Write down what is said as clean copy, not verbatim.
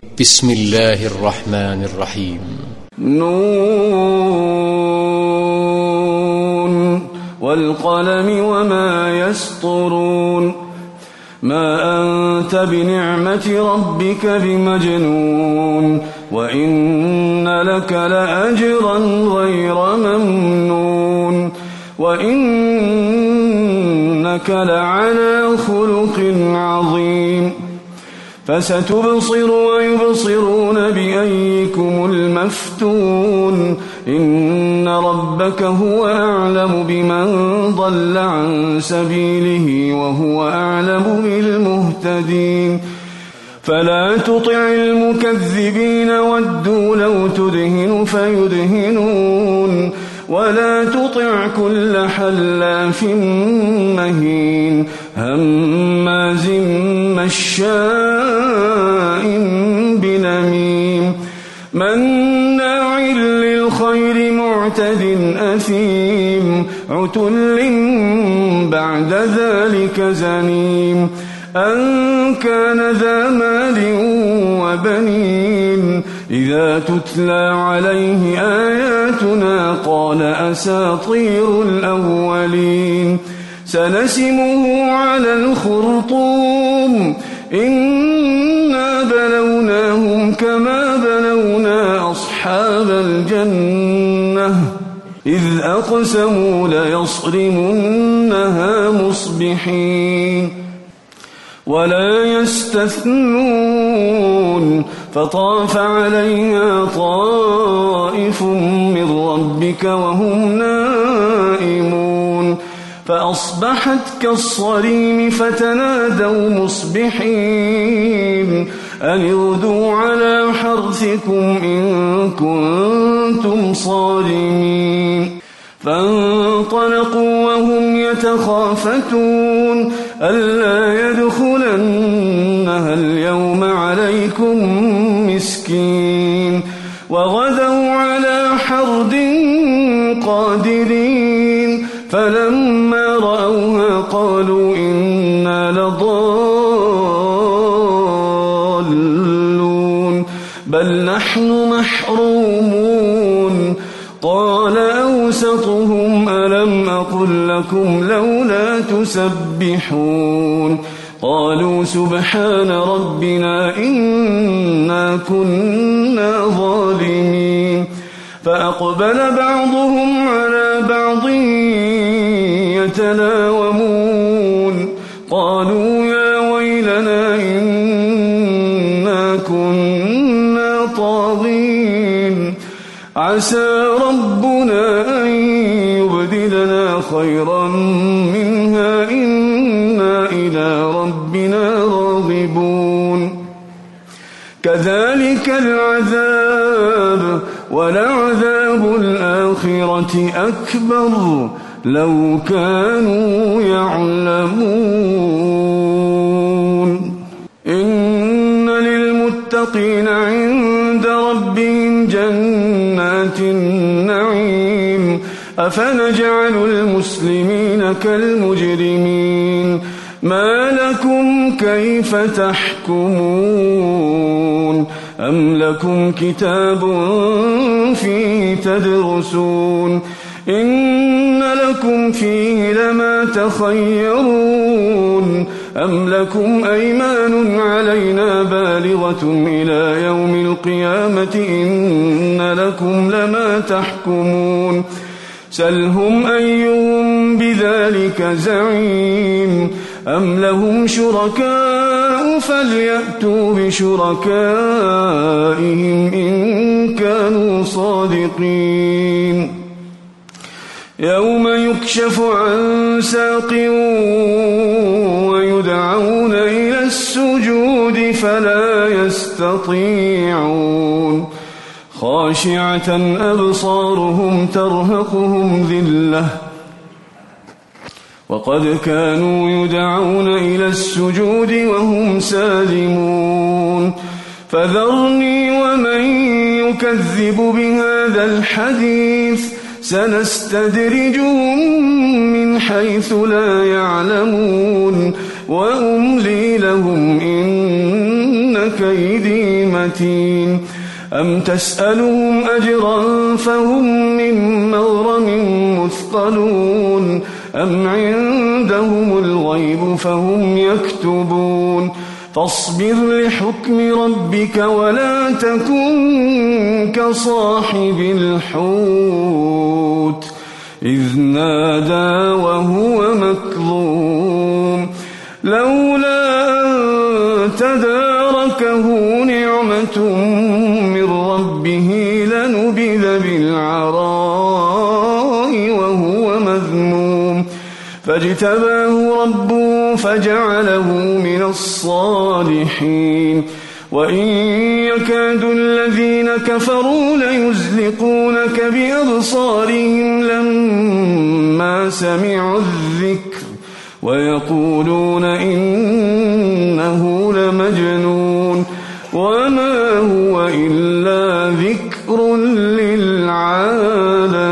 بسم الله الرحمن الرحيم. نون والقلم وما يسطرون ما أنت بنعمة ربك بمجنون وإن لك لأجرا غير ممنون وإنك لعلى خلق عظيم فستبصر ويبصرون بأيكم المفتون إن ربك هو أعلم بمن ضل عن سبيله وهو أعلم بالمهتدين فلا تطع المكذبين ودوا لو تدهن فيدهنون ولا تطع كل حلاف مهين هماز مشاء بنميم مناع للخير معتد أثيم عتل بعد ذلك زنيم أن كان ذا مال وبنين إذا تتلى عليه آياتنا قال أساطير الأولين سنسمه على الخرطوم إنا بلوناهم كما بلونا أصحاب الجنة إذ أقسموا ليصرمنها مصبحين ولا يستثنون فطاف عليها طائف من ربك وهم نائمون فأصبحت كالصريم فتنادوا مصبحين أن اغدوا على حرثكم إن كنتم صارمين فانطلقوا وهم يتخافتون ألا يدخلنها اليوم عليكم مسكين وغدوا على حرد قادرين فلما رأوها قالوا إنا لضالون بل نحن محرومون قال أوسطهم ألم أقل لكم لولا تسبحون قالوا سبحان ربنا إنا كنا ظالمين فأقبل بعضهم على بعض يتلاومون قالوا يا ويلنا إنا كنا طاغين عسى ربنا أن يبدلنا خيرا منها إنا إلى ربنا راغبون كذلك العذاب ولعذاب الآخرة أكبر لو كانوا يعلمون إن للمتقين عند ربهم جنات النعيم أفنجعل المسلمين كالمجرمين ما لكم كيف تحكمون أم لكم كتاب فيه تدرسون إن لكم فيه لما تخيرون أم لكم أيمان علينا بالغة إلى يوم القيامة إن لكم لما تحكمون سلهم أيهم بذلك زعيم أم لهم شركاء فليأتوا بشركائهم إن كانوا صادقين يوم يكشف عن ساق ويدعون إلى السجود فلا يستطيعون خاشعة أبصارهم ترهقهم ذلة وقد كانوا يدعون إلى السجود وهم سالمون فذرني ومن يكذب بهذا الحديث سنستدرجهم من حيث لا يعلمون وأملي لهم إن كيدي متين أم تسألهم أجرا فهم من مغرم مثقلون أم عندهم الغيب فهم يكتبون فاصبر لحكم ربك ولا تكن كصاحب الحوت إذ نادى وهو مكظوم لولا أن تداركه نعمة من ربه لنبذ بالعراء وهو مذموم فاجتباه ربه فجعله من الصالحين وإن يكاد الذين كفروا ليزلقونك بأبصارهم لما سمعوا الذكر ويقولون إنه لمجنون وما هو إلا ذكر للعالمين.